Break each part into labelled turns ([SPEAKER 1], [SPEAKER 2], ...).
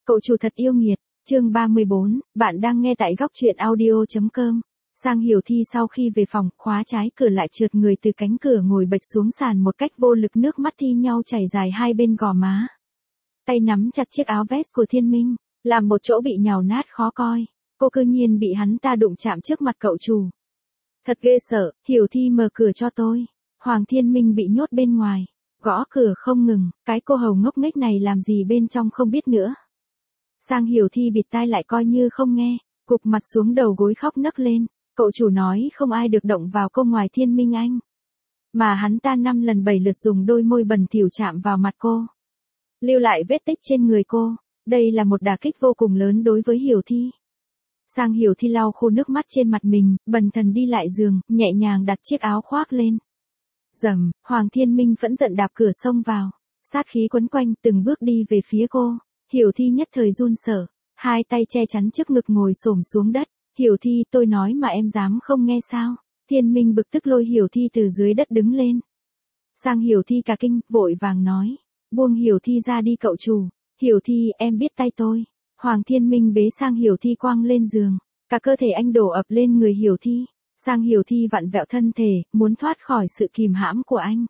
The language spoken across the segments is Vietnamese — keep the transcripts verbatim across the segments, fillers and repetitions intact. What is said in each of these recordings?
[SPEAKER 1] Cậu chủ thật yêu nghiệt, chương ba mươi bốn, bạn đang nghe tại góc truyện audio.com. Sang Hiểu Thi sau khi về phòng, khóa trái cửa lại trượt người từ cánh cửa ngồi bệt xuống sàn một cách vô lực, nước mắt thi nhau chảy dài hai bên gò má. Tay nắm chặt chiếc áo vest của Thiên Minh, làm một chỗ bị nhào nát khó coi. Cô cư nhiên bị hắn ta đụng chạm trước mặt cậu chủ. Thật ghê sợ, Hiểu Thi mở cửa cho tôi. Hoàng Thiên Minh bị nhốt bên ngoài, gõ cửa không ngừng, cái cô hầu ngốc nghếch này làm gì bên trong không biết nữa. Sang Hiểu Thi bịt tai lại coi như không nghe, cụp mặt xuống đầu gối khóc nấc lên. Cậu chủ nói không ai được động vào cô ngoài Thiên Minh anh. Mà hắn ta năm lần bảy lượt dùng đôi môi bẩn thỉu chạm vào mặt cô, lưu lại vết tích trên người cô. Đây là một đả kích vô cùng lớn đối với Hiểu Thi. Sang Hiểu Thi lau khô nước mắt trên mặt mình, bần thần đi lại giường, nhẹ nhàng đặt chiếc áo khoác lên. Rầm, Hoàng Thiên Minh phẫn giận đạp cửa xông vào, sát khí quấn quanh, từng bước đi về phía cô. Hiểu Thi nhất thời run sợ, hai tay che chắn trước ngực ngồi xổm xuống đất. Hiểu Thi, tôi nói mà em dám không nghe sao? Thiên Minh bực tức lôi Hiểu Thi từ dưới đất đứng lên. Sang Hiểu Thi cả kinh, vội vàng nói, buông Hiểu Thi ra đi cậu chủ. Hiểu Thi, em biết tay tôi. Hoàng Thiên Minh bế Sang Hiểu Thi quăng lên giường, cả cơ thể anh đổ ập lên người Hiểu Thi. Sang Hiểu Thi vặn vẹo thân thể, muốn thoát khỏi sự kìm hãm của anh.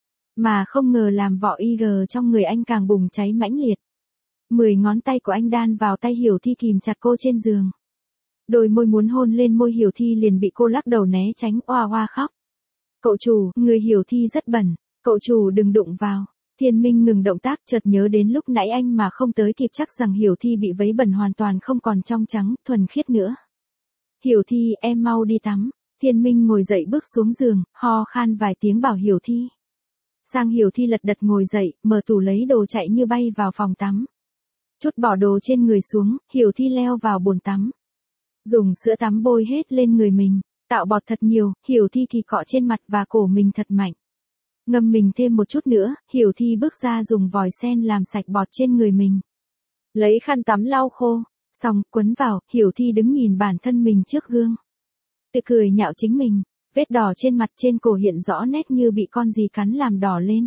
[SPEAKER 1] Mà không ngờ làm vỏ i giê trong người anh càng bùng cháy mãnh liệt. Mười ngón tay của anh đan vào tay Hiểu Thi kìm chặt cô trên giường. Đôi môi muốn hôn lên môi Hiểu Thi liền bị cô lắc đầu né tránh, oa oa khóc. Cậu chủ, người Hiểu Thi rất bẩn, cậu chủ đừng đụng vào. Thiên Minh ngừng động tác, chợt nhớ đến lúc nãy anh mà không tới kịp, chắc rằng Hiểu Thi bị vấy bẩn hoàn toàn không còn trong trắng, thuần khiết nữa. Hiểu Thi, em mau đi tắm. Thiên Minh ngồi dậy bước xuống giường, ho khan vài tiếng bảo Hiểu Thi. Sang Hiểu Thi lật đật ngồi dậy, mở tủ lấy đồ chạy như bay vào phòng tắm. Chút bỏ đồ trên người xuống, Hiểu Thi leo vào bồn tắm. Dùng sữa tắm bôi hết lên người mình, tạo bọt thật nhiều, Hiểu Thi thì cọ trên mặt và cổ mình thật mạnh. Ngâm mình thêm một chút nữa, Hiểu Thi bước ra dùng vòi sen làm sạch bọt trên người mình. Lấy khăn tắm lau khô, xong quấn vào, Hiểu Thi đứng nhìn bản thân mình trước gương. Tự cười nhạo chính mình, vết đỏ trên mặt trên cổ hiện rõ nét như bị con gì cắn làm đỏ lên.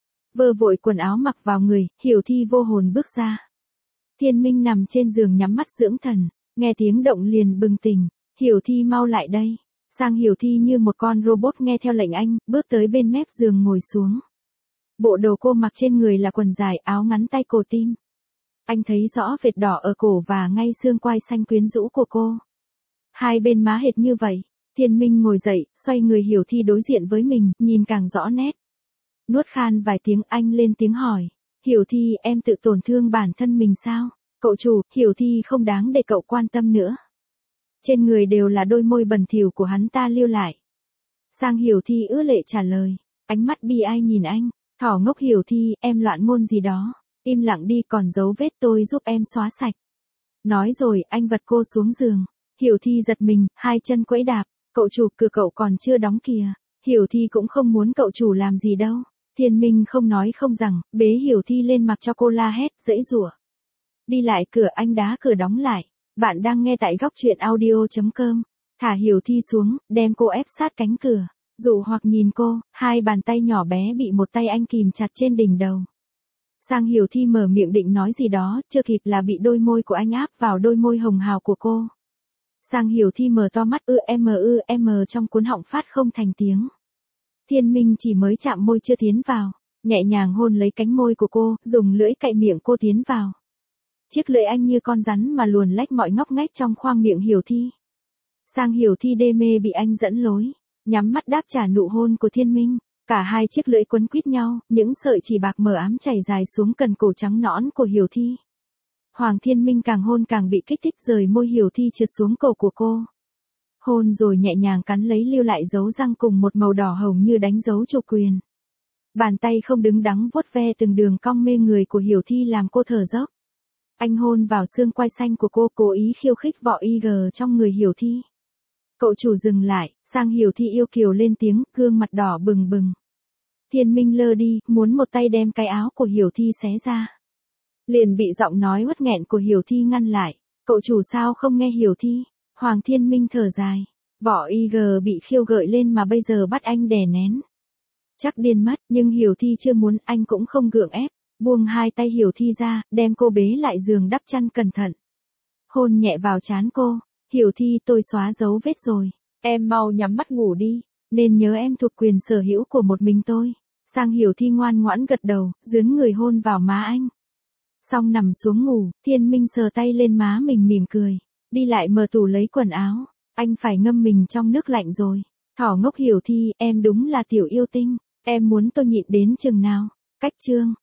[SPEAKER 1] Vơ vội quần áo mặc vào người, Hiểu Thi vô hồn bước ra. Thiên Minh nằm trên giường nhắm mắt dưỡng thần, nghe tiếng động liền bừng tỉnh, Hiểu Thi mau lại đây. Sang Hiểu Thi như một con robot nghe theo lệnh anh, bước tới bên mép giường ngồi xuống. Bộ đồ cô mặc trên người là quần dài, áo ngắn tay cổ tim. Anh thấy rõ vệt đỏ ở cổ và ngay xương quai xanh quyến rũ của cô. Hai bên má hệt như vậy. Thiên Minh ngồi dậy, xoay người Hiểu Thi đối diện với mình, nhìn càng rõ nét. Nuốt khan vài tiếng, anh lên tiếng hỏi. Hiểu Thi, em tự tổn thương bản thân mình sao? Cậu chủ, Hiểu Thi không đáng để cậu quan tâm nữa. Trên người đều là đôi môi bẩn thỉu của hắn ta lưu lại. Sang Hiểu Thi ứa lệ trả lời. Ánh mắt bi ai nhìn anh. Thỏ ngốc Hiểu Thi, em loạn ngôn gì đó. Im lặng đi, còn dấu vết tôi giúp em xóa sạch. Nói rồi, anh vật cô xuống giường. Hiểu Thi giật mình, hai chân quẫy đạp. Cậu chủ, cửa cậu còn chưa đóng kìa. Hiểu Thi cũng không muốn cậu chủ làm gì đâu. Thiên Minh không nói không rằng, bế Hiểu Thi lên mặc cho cô la hét, giãy giụa. Đi lại cửa, anh đá cửa đóng lại. Bạn đang nghe tại góc truyện audio.com. Thả Hiểu Thi xuống, đem cô ép sát cánh cửa. Dụ hoặc nhìn cô, hai bàn tay nhỏ bé bị một tay anh kìm chặt trên đỉnh đầu. Sang Hiểu Thi mở miệng định nói gì đó, chưa kịp là bị đôi môi của anh áp vào đôi môi hồng hào của cô. Sang Hiểu Thi mở to mắt ư em ư em trong cuốn họng phát không thành tiếng. Thiên Minh chỉ mới chạm môi chưa tiến vào, nhẹ nhàng hôn lấy cánh môi của cô, dùng lưỡi cạy miệng cô tiến vào. Chiếc lưỡi anh như con rắn mà luồn lách mọi ngóc ngách trong khoang miệng Hiểu Thi. Sang Hiểu Thi đê mê bị anh dẫn lối, nhắm mắt đáp trả nụ hôn của Thiên Minh. Cả hai chiếc lưỡi quấn quýt nhau, những sợi chỉ bạc mờ ám chảy dài xuống cần cổ trắng nõn của Hiểu Thi. Hoàng Thiên Minh càng hôn càng bị kích thích, rời môi Hiểu Thi trượt xuống cổ của cô. Hôn rồi nhẹ nhàng cắn lấy, lưu lại dấu răng cùng một màu đỏ hồng như đánh dấu chủ quyền. Bàn tay không đứng đắn vuốt ve từng đường cong mê người của Hiểu Thi làm cô thở dốc. Anh hôn vào xương quai xanh của cô, cố ý khiêu khích vỏ i giê trong người Hiểu Thi. Cậu chủ dừng lại, Sang Hiểu Thi yêu kiều lên tiếng, gương mặt đỏ bừng bừng. Thiên Minh lơ đi, muốn một tay đem cái áo của Hiểu Thi xé ra. Liền bị giọng nói uất nghẹn của Hiểu Thi ngăn lại. Cậu chủ sao không nghe Hiểu Thi? Hoàng Thiên Minh thở dài. Vỏ i giê bị khiêu gợi lên mà bây giờ bắt anh đè nén. Chắc điên mất, nhưng Hiểu Thi chưa muốn, anh cũng không gượng ép. buông hai tay Hiểu Thi ra, đem cô bế lại giường đắp chăn cẩn thận. Hôn nhẹ vào trán cô, Hiểu Thi tôi xóa dấu vết rồi, em mau nhắm mắt ngủ đi, nên nhớ em thuộc quyền sở hữu của một mình tôi. Sang Hiểu Thi ngoan ngoãn gật đầu, dướn người hôn vào má anh. Xong nằm xuống ngủ, Thiên Minh sờ tay lên má mình mỉm cười, đi lại mở tủ lấy quần áo, anh phải ngâm mình trong nước lạnh rồi. Thỏ ngốc Hiểu Thi, em đúng là tiểu yêu tinh, em muốn tôi nhịn đến chừng nào? Cách chương